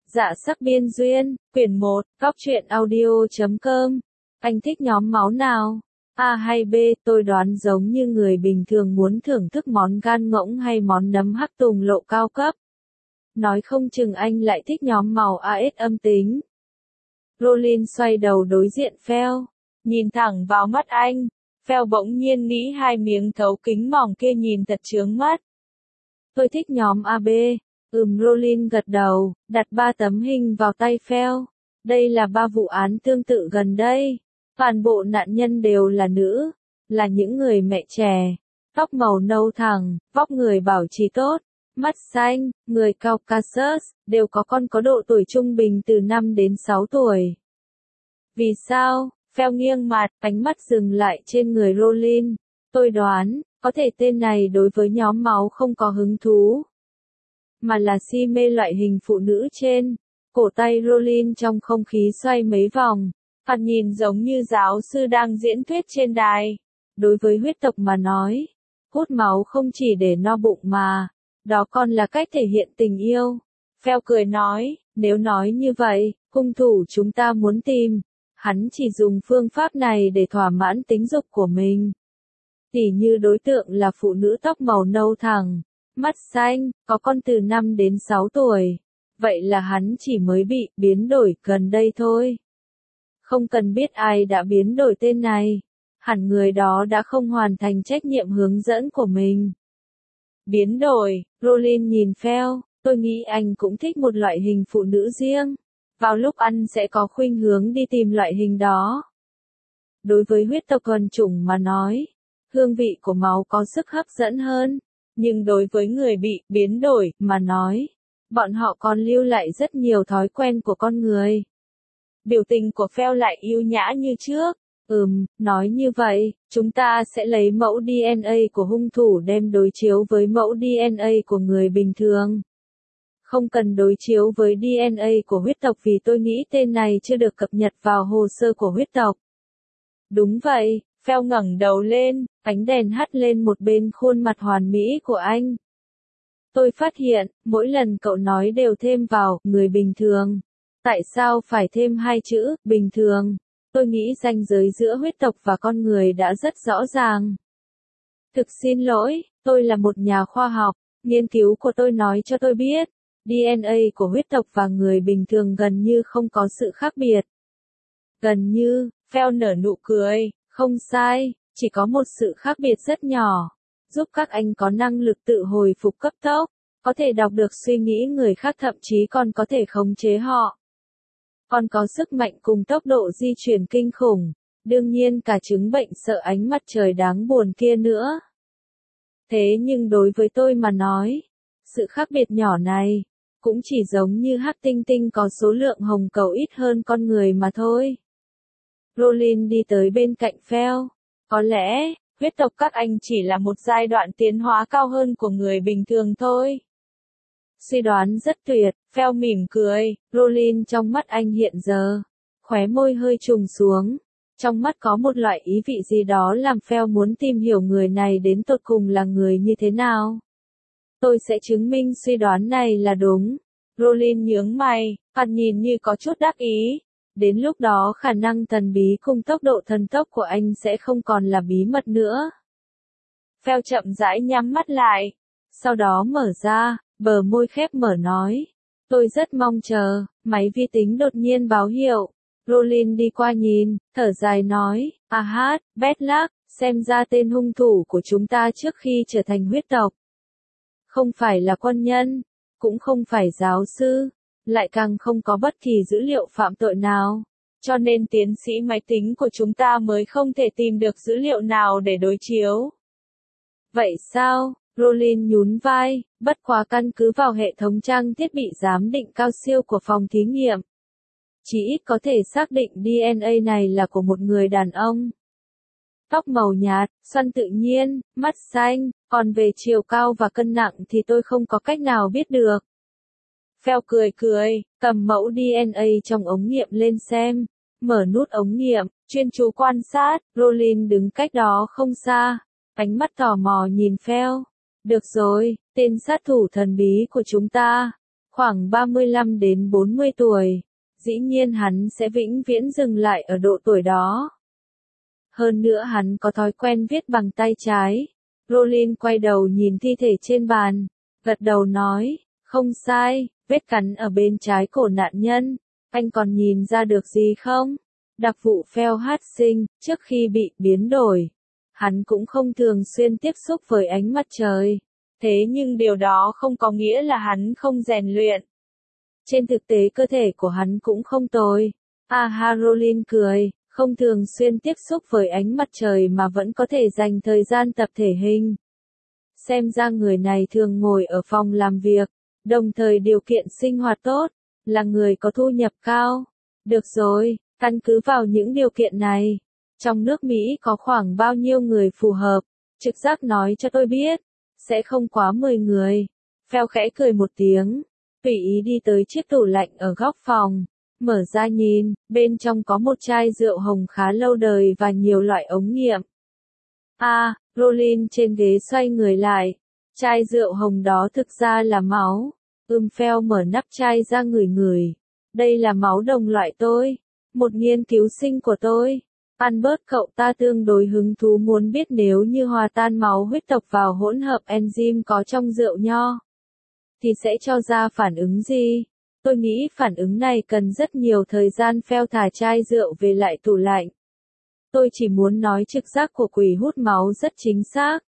Dạ sắc biên duyên, quyển 1, góc truyện audio.com. Anh thích nhóm máu nào? A hay B? Tôi đoán giống như người bình thường muốn thưởng thức món gan ngỗng hay món nấm hắc tùng lộ cao cấp. Nói không chừng anh lại thích nhóm màu AS âm tính. Rollin xoay đầu đối diện Phil, nhìn thẳng vào mắt anh. Phil bỗng nhiên nghĩ hai miếng thấu kính mỏng kia nhìn thật chướng mắt. Tôi thích nhóm AB. Rollin gật đầu, đặt 3 tấm hình vào tay Phil. Đây là 3 vụ án tương tự gần đây. Toàn bộ nạn nhân đều là nữ, là những người mẹ trẻ, tóc màu nâu thẳng, vóc người bảo trì tốt, mắt xanh, người Caucasus, đều có con có độ tuổi trung bình từ 5 đến 6 tuổi. Vì sao? Phil nghiêng mặt, ánh mắt dừng lại trên người Rollin. Tôi đoán, có thể tên này đối với nhóm máu không có hứng thú, mà là si mê loại hình phụ nữ trên. Cổ tay Rollin trong không khí xoay mấy vòng, thoạt nhìn giống như giáo sư đang diễn thuyết trên đài. Đối với huyết tộc mà nói, hút máu không chỉ để no bụng mà, đó còn là cách thể hiện tình yêu. Phil cười nói, nếu nói như vậy, hung thủ chúng ta muốn tìm, hắn chỉ dùng phương pháp này để thỏa mãn tính dục của mình. Tỉ như đối tượng là phụ nữ tóc màu nâu thẳng, mắt xanh, có con từ 5 đến 6 tuổi. Vậy là hắn chỉ mới bị biến đổi gần đây thôi. Không cần biết ai đã biến đổi tên này, hẳn người đó đã không hoàn thành trách nhiệm hướng dẫn của mình. Biến đổi, Rollin nhìn Phil, tôi nghĩ anh cũng thích một loại hình phụ nữ riêng. Vào lúc ăn sẽ có khuynh hướng đi tìm loại hình đó. Đối với huyết tộc thuần chủng mà nói, hương vị của máu có sức hấp dẫn hơn. Nhưng đối với người bị biến đổi mà nói, bọn họ còn lưu lại rất nhiều thói quen của con người. Biểu tình của Phil lại yêu nhã như trước. Nói như vậy, chúng ta sẽ lấy mẫu DNA của hung thủ đem đối chiếu với mẫu DNA của người bình thường. Không cần đối chiếu với DNA của huyết tộc vì tôi nghĩ tên này chưa được cập nhật vào hồ sơ của huyết tộc. Đúng vậy, Phil ngẩng đầu lên, ánh đèn hắt lên một bên khuôn mặt hoàn mỹ của anh. Tôi phát hiện, mỗi lần cậu nói đều thêm vào, người bình thường. Tại sao phải thêm 2 chữ, bình thường? Tôi nghĩ ranh giới giữa huyết tộc và con người đã rất rõ ràng. Thực xin lỗi, tôi là một nhà khoa học, nghiên cứu của tôi nói cho tôi biết, DNA của huyết tộc và người bình thường gần như không có sự khác biệt. Gần như, Phil nở nụ cười, không sai, chỉ có một sự khác biệt rất nhỏ, giúp các anh có năng lực tự hồi phục cấp tốc, có thể đọc được suy nghĩ người khác thậm chí còn có thể khống chế họ. Còn có sức mạnh cùng tốc độ di chuyển kinh khủng, đương nhiên cả chứng bệnh sợ ánh mặt trời đáng buồn kia nữa. Thế nhưng đối với tôi mà nói, sự khác biệt nhỏ này, cũng chỉ giống như hắc tinh tinh có số lượng hồng cầu ít hơn con người mà thôi. Rollin đi tới bên cạnh Phil. Có lẽ, huyết tộc các anh chỉ là một giai đoạn tiến hóa cao hơn của người bình thường thôi. Suy đoán rất tuyệt, Phil mỉm cười, Rollin trong mắt anh hiện giờ, khóe môi hơi trùng xuống. Trong mắt có một loại ý vị gì đó làm Phil muốn tìm hiểu người này đến tột cùng là người như thế nào. Tôi sẽ chứng minh suy đoán này là đúng. Rollin nhướng mày, mặt nhìn như có chút đắc ý. Đến lúc đó khả năng thần bí cùng tốc độ thần tốc của anh sẽ không còn là bí mật nữa. Phil chậm rãi nhắm mắt lại, sau đó mở ra, bờ môi khép mở nói. Tôi rất mong chờ, máy vi tính đột nhiên báo hiệu. Rollin đi qua nhìn, thở dài nói, bad luck, xem ra tên hung thủ của chúng ta trước khi trở thành huyết tộc. Không phải là quân nhân, cũng không phải giáo sư, lại càng không có bất kỳ dữ liệu phạm tội nào. Cho nên tiến sĩ máy tính của chúng ta mới không thể tìm được dữ liệu nào để đối chiếu. Vậy sao? Rollin nhún vai, bất quá căn cứ vào hệ thống trang thiết bị giám định cao siêu của phòng thí nghiệm. Chỉ ít có thể xác định DNA này là của một người đàn ông. Tóc màu nhạt, xoăn tự nhiên, mắt xanh, còn về chiều cao và cân nặng thì tôi không có cách nào biết được. Phil cười, cầm mẫu DNA trong ống nghiệm lên xem, mở nút ống nghiệm, chuyên chú quan sát, Rollin đứng cách đó không xa, ánh mắt tò mò nhìn Phil. Được rồi, tên sát thủ thần bí của chúng ta. khoảng 35 đến 40 tuổi. Dĩ nhiên hắn sẽ vĩnh viễn dừng lại ở độ tuổi đó. Hơn nữa hắn có thói quen viết bằng tay trái. Rollin quay đầu nhìn thi thể trên bàn, gật đầu nói, không sai, vết cắn ở bên trái cổ nạn nhân. Anh còn nhìn ra được gì không? Đặc vụ Phil Hastings, trước khi bị biến đổi, hắn cũng không thường xuyên tiếp xúc với ánh mặt trời. Thế nhưng điều đó không có nghĩa là hắn không rèn luyện. Trên thực tế cơ thể của hắn cũng không tồi. Rollin cười, không thường xuyên tiếp xúc với ánh mặt trời mà vẫn có thể dành thời gian tập thể hình. Xem ra người này thường ngồi ở phòng làm việc, đồng thời điều kiện sinh hoạt tốt, là người có thu nhập cao. Được rồi, căn cứ vào những điều kiện này, trong nước Mỹ có khoảng bao nhiêu người phù hợp? Trực giác nói cho tôi biết, sẽ không quá 10 người. Phèo khẽ cười một tiếng, tùy ý đi tới chiếc tủ lạnh ở góc phòng, mở ra nhìn, bên trong có một chai rượu hồng khá lâu đời và nhiều loại ống nghiệm. Rollin trên ghế xoay người lại, chai rượu hồng đó thực ra là máu. Phèo mở nắp chai ra ngửi ngửi. Đây là máu đồng loại tôi, một nghiên cứu sinh của tôi. Albert cậu ta tương đối hứng thú muốn biết nếu như hòa tan máu huyết tộc vào hỗn hợp enzyme có trong rượu nho, thì sẽ cho ra phản ứng gì? Tôi nghĩ phản ứng này cần rất nhiều thời gian. Phèo thả chai rượu về lại tủ lạnh. Tôi chỉ muốn nói trực giác của quỷ hút máu rất chính xác.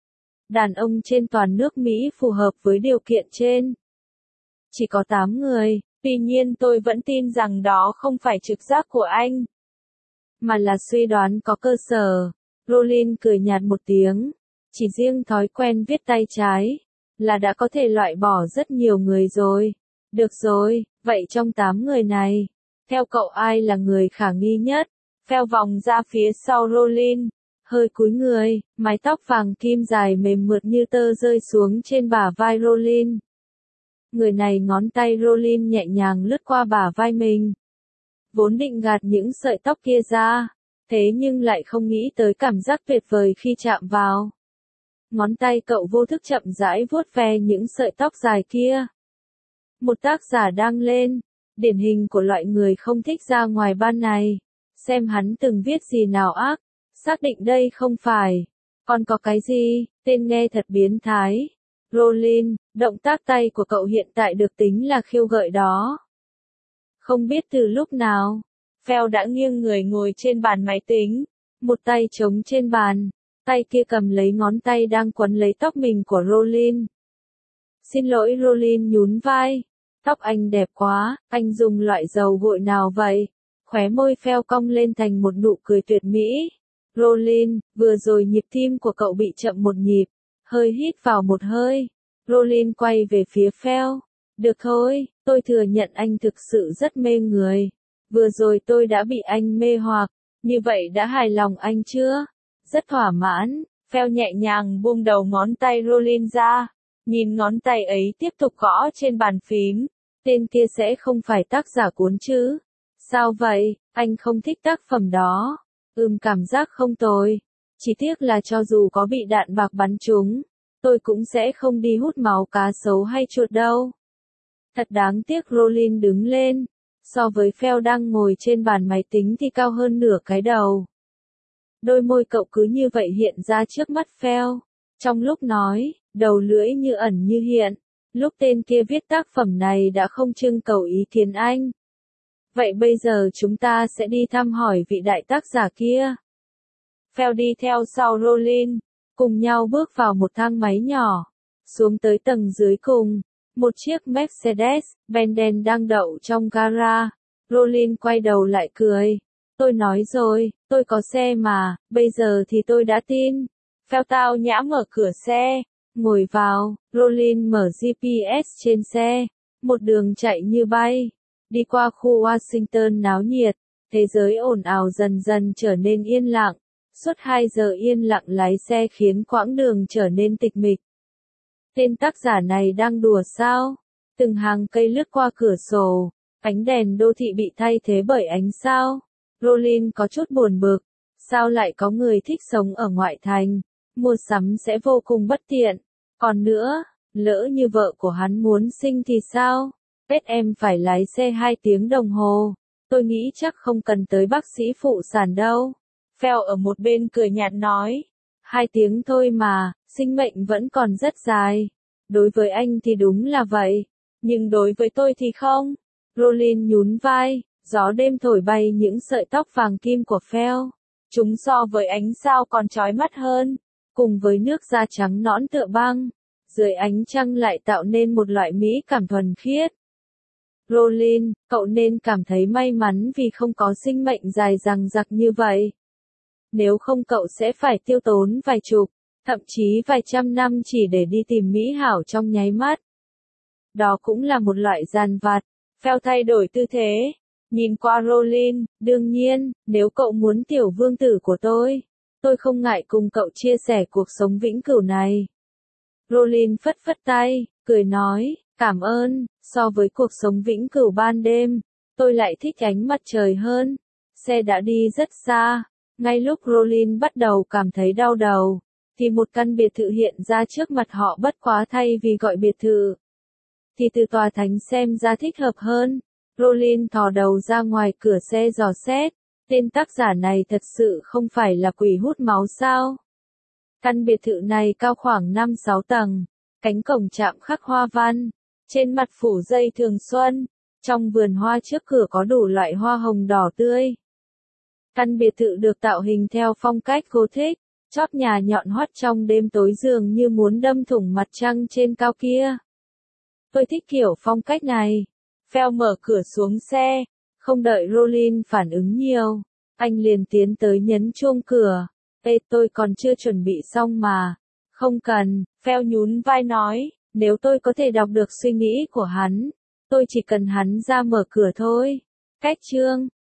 Đàn ông trên toàn nước Mỹ phù hợp với điều kiện trên. Chỉ có 8 người, tuy nhiên tôi vẫn tin rằng đó không phải trực giác của anh, mà là suy đoán có cơ sở. Rollin cười nhạt một tiếng, chỉ riêng thói quen viết tay trái, là đã có thể loại bỏ rất nhiều người rồi. Được rồi, vậy trong 8 người này, theo cậu ai là người khả nghi nhất? Phèo vòng ra phía sau Rollin, hơi cúi người, mái tóc vàng kim dài mềm mượt như tơ rơi xuống trên bả vai Rollin. Người này ngón tay Rollin nhẹ nhàng lướt qua bả vai mình. Vốn định gạt những sợi tóc kia ra, thế nhưng lại không nghĩ tới cảm giác tuyệt vời khi chạm vào. Ngón tay cậu vô thức chậm rãi vuốt ve những sợi tóc dài kia. Một tác giả đang lên, điển hình của loại người không thích ra ngoài ban ngày. Xem hắn từng viết gì nào ác, xác định đây không phải. Còn có cái gì, tên nghe thật biến thái. Rollin, động tác tay của cậu hiện tại được tính là khiêu gợi đó. Không biết từ lúc nào, Phèo đã nghiêng người ngồi trên bàn máy tính, một tay chống trên bàn, tay kia cầm lấy ngón tay đang quấn lấy tóc mình của Rollin. Xin lỗi, Rollin nhún vai, tóc anh đẹp quá, anh dùng loại dầu gội nào vậy? Khóe môi Phèo cong lên thành một nụ cười tuyệt mỹ. Rollin, vừa rồi nhịp tim của cậu bị chậm một nhịp, hơi hít vào một hơi. Rollin quay về phía Phèo. Được thôi, tôi thừa nhận anh thực sự rất mê người. Vừa rồi tôi đã bị anh mê hoặc, như vậy đã hài lòng anh chưa? Rất thỏa mãn. Phèo nhẹ nhàng buông đầu ngón tay Rollin ra, nhìn ngón tay ấy tiếp tục gõ trên bàn phím. Tên kia sẽ không phải tác giả cuốn chứ? Sao vậy, anh không thích tác phẩm đó? Cảm giác không tồi. Chỉ tiếc là cho dù có bị đạn bạc bắn trúng, tôi cũng sẽ không đi hút máu cá sấu hay chuột đâu. Thật đáng tiếc. Rollin đứng lên, so với Phèo đang ngồi trên bàn máy tính thì cao hơn nửa cái đầu. Đôi môi cậu cứ như vậy hiện ra trước mắt Phèo. Trong lúc nói, đầu lưỡi như ẩn như hiện. Lúc tên kia viết tác phẩm này đã không trưng cầu ý kiến anh. Vậy bây giờ chúng ta sẽ đi thăm hỏi vị đại tác giả kia. Phèo đi theo sau Rollin, cùng nhau bước vào một thang máy nhỏ, xuống tới tầng dưới cùng. Một chiếc Mercedes-Benz đen đang đậu trong gara. Rollin quay đầu lại cười. Tôi nói rồi, tôi có xe mà, bây giờ thì tôi đã tin. Phèo tao nhã mở cửa xe, ngồi vào. Rollin mở GPS trên xe, một đường chạy như bay. Đi qua khu Washington náo nhiệt, thế giới ồn ào dần dần trở nên yên lặng. Suốt 2 giờ yên lặng lái xe khiến quãng đường trở nên tịch mịch. Tên tác giả này đang đùa sao? Từng hàng cây lướt qua cửa sổ, ánh đèn đô thị bị thay thế bởi ánh sao. Rollin có chút buồn bực, sao lại có người thích sống ở ngoại thành, mua sắm sẽ vô cùng bất tiện. Còn nữa, lỡ như vợ của hắn muốn sinh thì sao? Tết em phải lái xe 2 tiếng đồng hồ. Tôi nghĩ chắc không cần tới bác sĩ phụ sản đâu. Phil ở một bên cười nhạt nói. 2 tiếng thôi mà, sinh mệnh vẫn còn rất dài. Đối với anh thì đúng là vậy. Nhưng đối với tôi thì không. Rollin nhún vai, gió đêm thổi bay những sợi tóc vàng kim của Phil. Chúng so với ánh sao còn chói mắt hơn. Cùng với nước da trắng nõn tựa băng. Dưới ánh trăng lại tạo nên một loại mỹ cảm thuần khiết. Rollin, cậu nên cảm thấy may mắn vì không có sinh mệnh dài dằng dặc như vậy. Nếu không cậu sẽ phải tiêu tốn vài chục, thậm chí vài trăm năm chỉ để đi tìm mỹ hảo trong nháy mắt. Đó cũng là một loại gian vặt. Phil thay đổi tư thế, nhìn qua Rollin, đương nhiên, nếu cậu muốn tiểu vương tử của tôi không ngại cùng cậu chia sẻ cuộc sống vĩnh cửu này. Rollin phất phất tay, cười nói, cảm ơn, so với cuộc sống vĩnh cửu ban đêm, tôi lại thích ánh mặt trời hơn. Xe đã đi rất xa, ngay lúc Rollin bắt đầu cảm thấy đau đầu, thì một căn biệt thự hiện ra trước mặt họ, bất quá thay vì gọi biệt thự, thì từ tòa thánh xem ra thích hợp hơn. Rollin thò đầu ra ngoài cửa xe dò xét, tên tác giả này thật sự không phải là quỷ hút máu sao? Căn biệt thự này cao khoảng 5-6 tầng, cánh cổng chạm khắc hoa văn, trên mặt phủ dây thường xuân, trong vườn hoa trước cửa có đủ loại hoa hồng đỏ tươi. Căn biệt thự được tạo hình theo phong cách Gothic, chóp nhà nhọn hoắt trong đêm tối dường như muốn đâm thủng mặt trăng trên cao kia. Tôi thích kiểu phong cách này. Phil mở cửa xuống xe, không đợi Rollin phản ứng nhiều, anh liền tiến tới nhấn chuông cửa. Ê, tôi còn chưa chuẩn bị xong mà. Không cần, Phil nhún vai nói, nếu tôi có thể đọc được suy nghĩ của hắn, tôi chỉ cần hắn ra mở cửa thôi. Cách chương